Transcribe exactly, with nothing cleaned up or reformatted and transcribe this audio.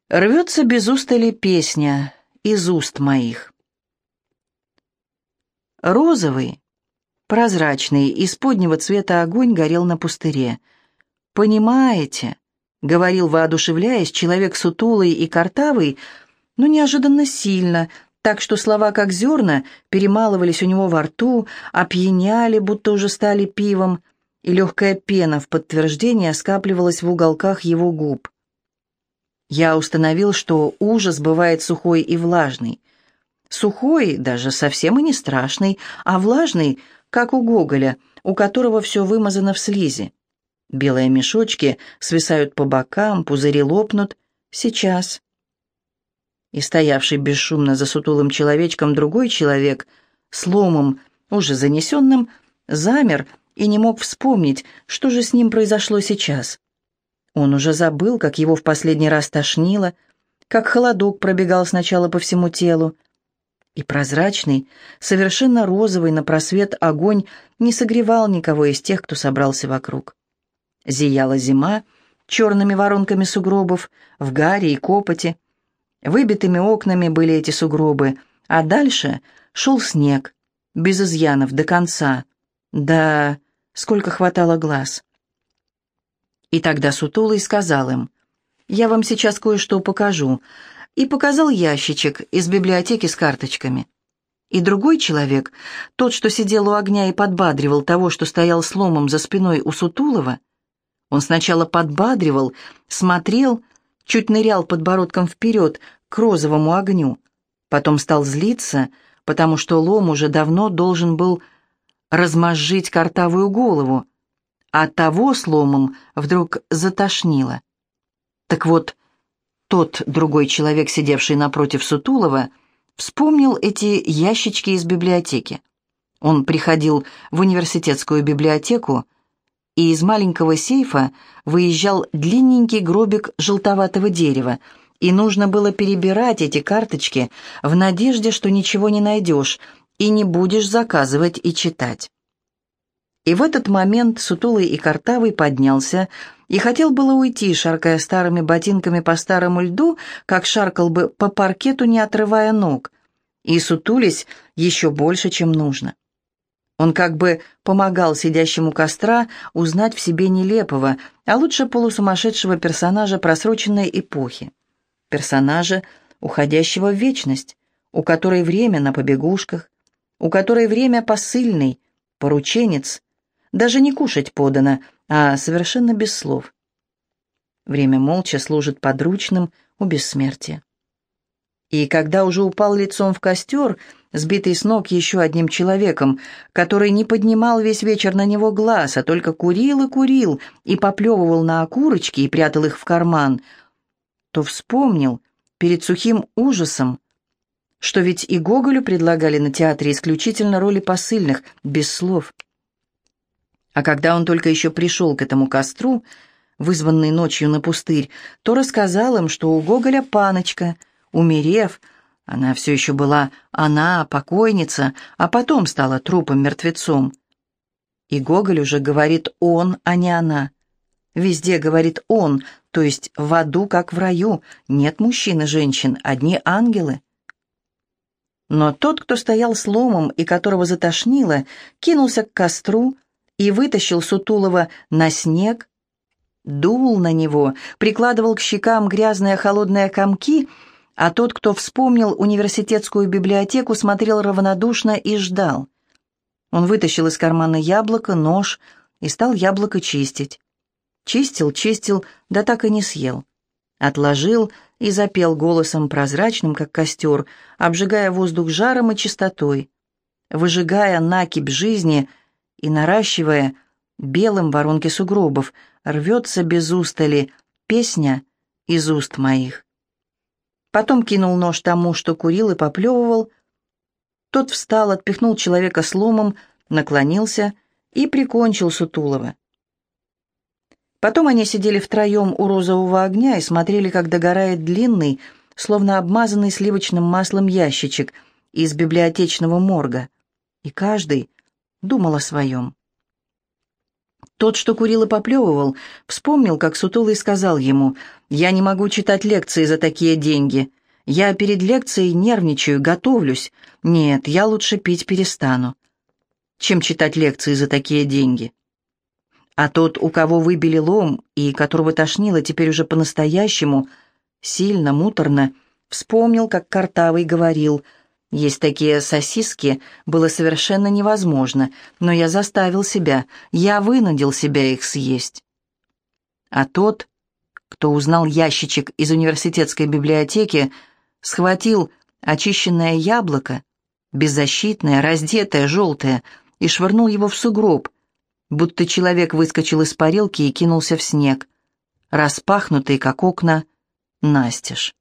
Рвется без устали песня из уст моих. Розовый, прозрачный, исподнего цвета огонь горел на пустыре. «Понимаете», — говорил, воодушевляясь, человек сутулый и картавый, но неожиданно сильно, так что слова, как зерна, перемалывались у него во рту, опьяняли, будто уже стали пивом, и легкая пена в подтверждение скапливалась в уголках его губ. Я установил, что ужас бывает сухой и влажный. Сухой, даже совсем и не страшный, а влажный, как у Гоголя, у которого все вымазано в слизи. Белые мешочки свисают по бокам, пузыри лопнут. Сейчас. И стоявший бесшумно за сутулым человечком другой человек, с ломом, уже занесенным, замер и не мог вспомнить, что же с ним произошло сейчас. Он уже забыл, как его в последний раз тошнило, как холодок пробегал сначала по всему телу. И прозрачный, совершенно розовый на просвет огонь не согревал никого из тех, кто собрался вокруг. Зияла зима черными воронками сугробов, в гаре и копоти. Выбитыми окнами были эти сугробы, а дальше шел снег, без изъянов до конца. Да, сколько хватало глаз. И тогда сутулый сказал им: «Я вам сейчас кое-что покажу», и показал ящичек из библиотеки с карточками. И другой человек, тот, что сидел у огня и подбадривал того, что стоял с ломом за спиной у сутулого, он сначала подбадривал, смотрел, чуть нырял подбородком вперед к розовому огню, потом стал злиться, потому что лом уже давно должен был размозжить картавую голову, а того с ломом вдруг затошнило. Так вот, тот другой человек, сидевший напротив сутулого, вспомнил эти ящички из библиотеки. Он приходил в университетскую библиотеку, и из маленького сейфа выезжал длинненький гробик желтоватого дерева, и нужно было перебирать эти карточки в надежде, что ничего не найдешь и не будешь заказывать и читать. И в этот момент сутулый и картавый поднялся и хотел было уйти, шаркая старыми ботинками по старому льду, как шаркал бы по паркету, не отрывая ног, и сутулись еще больше, чем нужно. Он как бы помогал сидящему костра узнать в себе нелепого, а лучше полусумасшедшего персонажа просроченной эпохи. Персонажа, уходящего в вечность, у которой время на побегушках, у которой время посыльный, порученец, даже не кушать подано, а совершенно без слов. Время молча служит подручным у бессмертия. И когда уже упал лицом в костер, сбитый с ног еще одним человеком, который не поднимал весь вечер на него глаз, а только курил и курил, и поплевывал на окурочки и прятал их в карман, то вспомнил перед сухим ужасом, что ведь и Гоголю предлагали на театре исключительно роли посыльных, без слов. А когда он только еще пришел к этому костру, вызванный ночью на пустырь, то рассказал им, что у Гоголя паночка, умерев, она все еще была она, покойница, а потом стала трупом-мертвецом. И Гоголь уже говорит он, а не она. Везде говорит он, то есть в аду, как в раю, нет мужчин и женщин, одни ангелы. Но тот, кто стоял с ломом и которого затошнило, кинулся к костру и вытащил сутулого на снег, дул на него, прикладывал к щекам грязные холодные комки, а тот, кто вспомнил университетскую библиотеку, смотрел равнодушно и ждал. Он вытащил из кармана яблоко, нож и стал яблоко чистить. Чистил, чистил, да так и не съел. Отложил и запел голосом прозрачным, как костер, обжигая воздух жаром и чистотой, выжигая накипь жизни и наращивая белым воронки сугробов, рвется без устали песня из уст моих. Потом кинул нож тому, что курил и поплевывал. Тот встал, отпихнул человека с ломом, наклонился и прикончил сутулого. Потом они сидели втроем у розового огня и смотрели, как догорает длинный, словно обмазанный сливочным маслом ящичек из библиотечного морга, и каждый думал о своем. Тот, что курил и поплевывал, вспомнил, как сутулый сказал ему: «Я не могу читать лекции за такие деньги. Я перед лекцией нервничаю, готовлюсь. Нет, я лучше пить перестану, чем читать лекции за такие деньги». А тот, у кого выбили лом и которого тошнило теперь уже по-настоящему, сильно, муторно, вспомнил, как Картавый говорил: «Есть такие сосиски, было совершенно невозможно, но я заставил себя, я вынудил себя их съесть». А тот, кто узнал ящичек из университетской библиотеки, схватил очищенное яблоко, беззащитное, раздетое, желтое, и швырнул его в сугроб, будто человек выскочил из парилки и кинулся в снег, распахнутый, как окна, настежь.